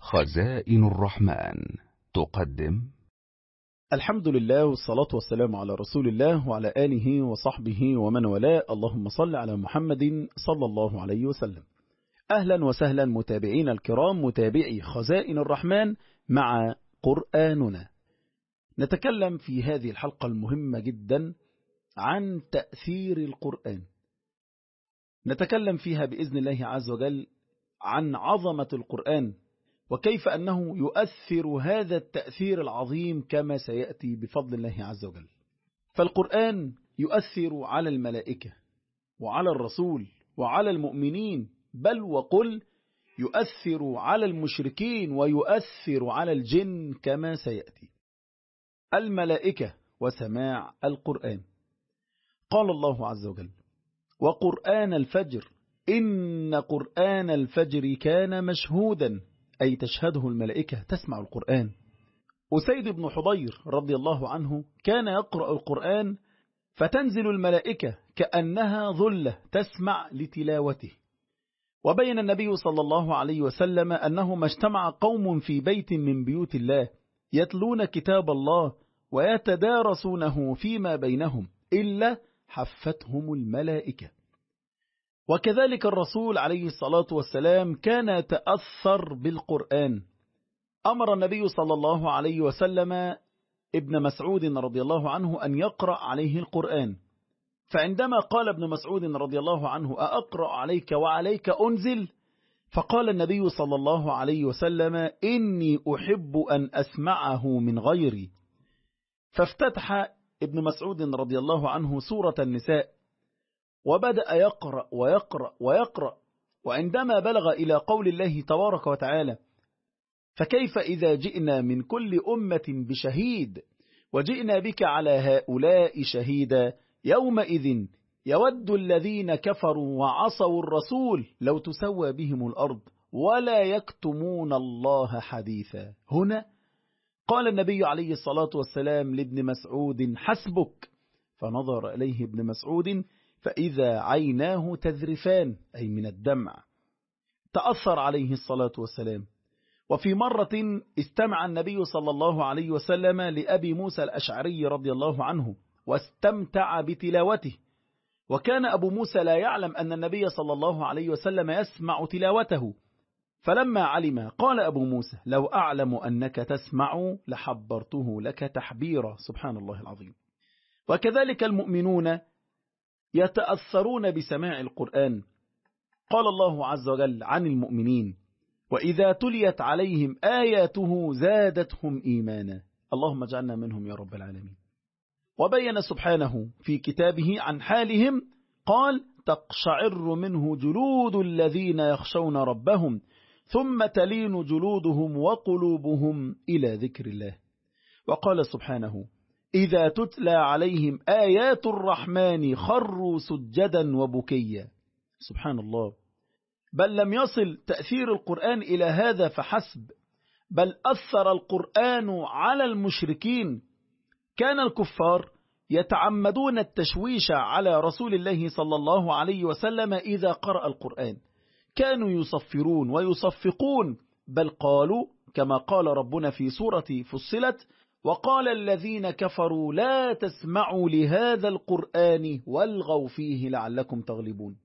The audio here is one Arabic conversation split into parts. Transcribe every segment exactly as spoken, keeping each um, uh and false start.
خزائن الرحمن تقدم. الحمد لله والصلاة والسلام على رسول الله وعلى آله وصحبه ومن والاه. اللهم صل على محمد صلى الله عليه وسلم. أهلا وسهلا متابعين الكرام، متابعي خزائن الرحمن مع قرآننا. نتكلم في هذه الحلقة المهمة جدا عن تأثير القرآن. نتكلم فيها بإذن الله عز وجل عن عظمة القرآن، وكيف أنه يؤثر هذا التأثير العظيم كما سيأتي بفضل الله عز وجل. فالقرآن يؤثر على الملائكة وعلى الرسول وعلى المؤمنين، بل وقل يؤثر على المشركين ويؤثر على الجن كما سيأتي. الملائكة وسماع القرآن. قال الله عز وجل: وقرآن الفجر إن قرآن الفجر كان مشهودا، أي تشهده الملائكة، تسمع القرآن. أسيد بن حضير رضي الله عنه كان يقرأ القرآن فتنزل الملائكة كأنها ظلة تسمع لتلاوته. وبين النبي صلى الله عليه وسلم أنه ما اجتمع قوم في بيت من بيوت الله يتلون كتاب الله ويتدارسونه فيما بينهم إلا حفتهم الملائكة. وكذلك الرسول عليه الصلاة والسلام كان يتأثر بالقرآن. أمر النبي صلى الله عليه وسلم ابن مسعود رضي الله عنه أن يقرأ عليه القرآن، فعندما قال ابن مسعود رضي الله عنه: أأقرأ عليك وعليك أنزل؟ فقال النبي صلى الله عليه وسلم: إني أحب أن أسمعه من غيري. فافتتح ابن مسعود رضي الله عنه سورة النساء وبدأ يقرأ ويقرأ ويقرأ، وعندما بلغ إلى قول الله تبارك وتعالى: فكيف إذا جئنا من كل أمة بشهيد وجئنا بك على هؤلاء شهيدا يومئذ يود الذين كفروا وعصوا الرسول لو تسوى بهم الأرض ولا يكتمون الله حديثا. هنا قال النبي عليه الصلاة والسلام لابن مسعود: حسبك. فنظر إليه ابن مسعود فإذا عيناه تذرفان، أي من الدمع. تأثر عليه الصلاة والسلام. وفي مرة استمع النبي صلى الله عليه وسلم لأبي موسى الأشعري رضي الله عنه واستمتع بتلاوته، وكان أبو موسى لا يعلم أن النبي صلى الله عليه وسلم يسمع تلاوته، فلما علم قال أبو موسى: لو أعلم أنك تسمع لحبرته لك تحبيرا. سبحان الله العظيم. وكذلك المؤمنون يتأثرون بسماع القرآن. قال الله عز وجل عن المؤمنين: وإذا تليت عليهم آياته زادتهم إيمانا. اللهم اجعلنا منهم يا رب العالمين. وبين سبحانه في كتابه عن حالهم قال: تقشعر منه جلود الذين يخشون ربهم ثم تلين جلودهم وقلوبهم إلى ذكر الله. وقال سبحانه: إذا تتلى عليهم آيات الرحمن خروا سجدا وبكيا. سبحان الله. بل لم يصل تأثير القرآن إلى هذا فحسب، بل أثر القرآن على المشركين. كان الكفار يتعمدون التشويش على رسول الله صلى الله عليه وسلم إذا قرأ القرآن، كانوا يصفرون ويصفقون، بل قالوا كما قال ربنا في سورة فصلت: وقال الذين كفروا لا تسمعوا لهذا القرآن والغوا فيه لعلكم تغلبون.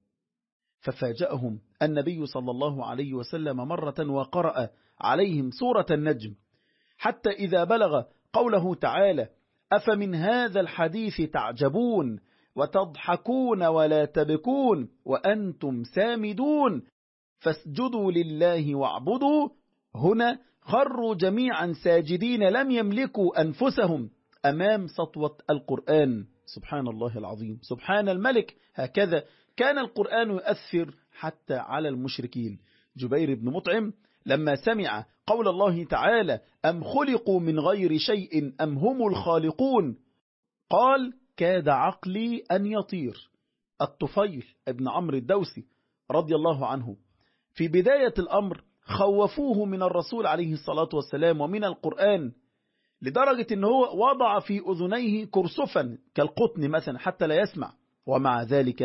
ففاجأهم النبي صلى الله عليه وسلم مرة وقرأ عليهم سورة النجم، حتى إذا بلغ قوله تعالى: أفمن هذا الحديث تعجبون وتضحكون ولا تبكون وأنتم سامدون فاسجدوا لله واعبدوا. هنا خروا جميعا ساجدين لم يملكوا أنفسهم أمام سطوة القرآن. سبحان الله العظيم، سبحان الملك. هكذا كان القرآن يؤثر حتى على المشركين. جبير بن مطعم لما سمع قول الله تعالى: أم خلقوا من غير شيء أم هم الخالقون، قال: كاد عقلي أن يطير. الطفيل ابن عمرو الدوسي رضي الله عنه في بداية الأمر خوفوه من الرسول عليه الصلاة والسلام ومن القرآن، لدرجة أنه وضع في أذنيه كرسفا كالقطن مثلا حتى لا يسمع، ومع ذلك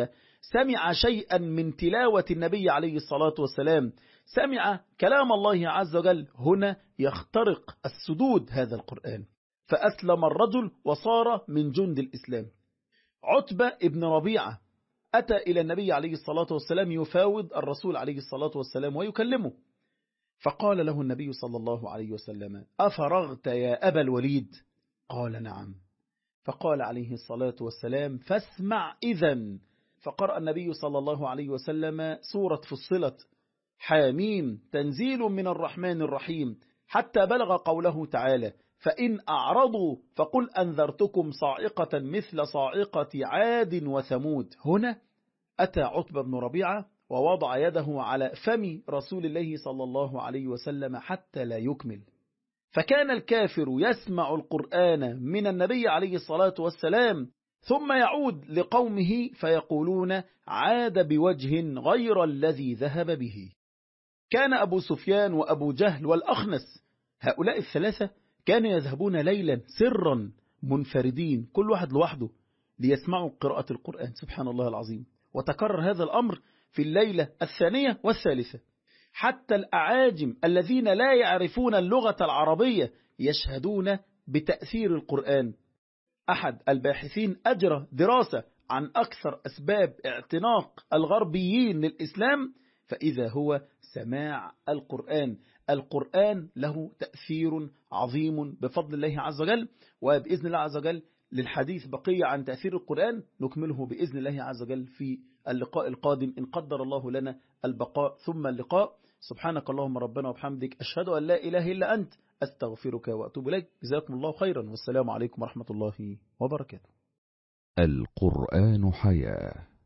سمع شيئا من تلاوة النبي عليه الصلاة والسلام، سمع كلام الله عز وجل، هنا يخترق السدود هذا القرآن، فأسلم الرجل وصار من جند الإسلام. عتبة ابن ربيعة أتى إلى النبي عليه الصلاة والسلام يفاوض الرسول عليه الصلاة والسلام ويكلمه، فقال له النبي صلى الله عليه وسلم: أفرغت يا أبا الوليد؟ قال: نعم. فقال عليه الصلاة والسلام: فاسمع إذن. فقرأ النبي صلى الله عليه وسلم سورة فصلت حاميم تنزيل من الرحمن الرحيم، حتى بلغ قوله تعالى: فإن أعرضوا فقل أنذرتكم صاعقة مثل صاعقة عاد وثمود. هنا أتى عتبة بن ربيعة ووضع يده على فم رسول الله صلى الله عليه وسلم حتى لا يكمل، فكان الكافر يسمع القرآن من النبي عليه الصلاة والسلام ثم يعود لقومه فيقولون: عاد بوجه غير الذي ذهب به. كان أبو سفيان وأبو جهل والأخنس، هؤلاء الثلاثة كانوا يذهبون ليلا سرا منفردين كل واحد لوحده ليسمعوا قراءة القرآن. سبحان الله العظيم. وتكرر هذا الأمر في الليلة الثانية والثالثة، حتى الأعاجم الذين لا يعرفون اللغة العربية يشهدون بتأثير القرآن. أحد الباحثين أجرى دراسة عن أكثر أسباب اعتناق الغربيين للإسلام، فإذا هو سماع القرآن. القرآن له تأثير عظيم بفضل الله عز وجل، وبإذن الله عز وجل للحديث بقية عن تأثير القرآن نكمله بإذن الله عز وجل في اللقاء القادم إن قدر الله لنا البقاء ثم اللقاء. سبحانك اللهم ربنا وبحمدك، أشهد أن لا إله إلا أنت، أستغفرك وأتوب إليك. جزاكم الله خيرا، والسلام عليكم ورحمة الله وبركاته. القرآن حياة.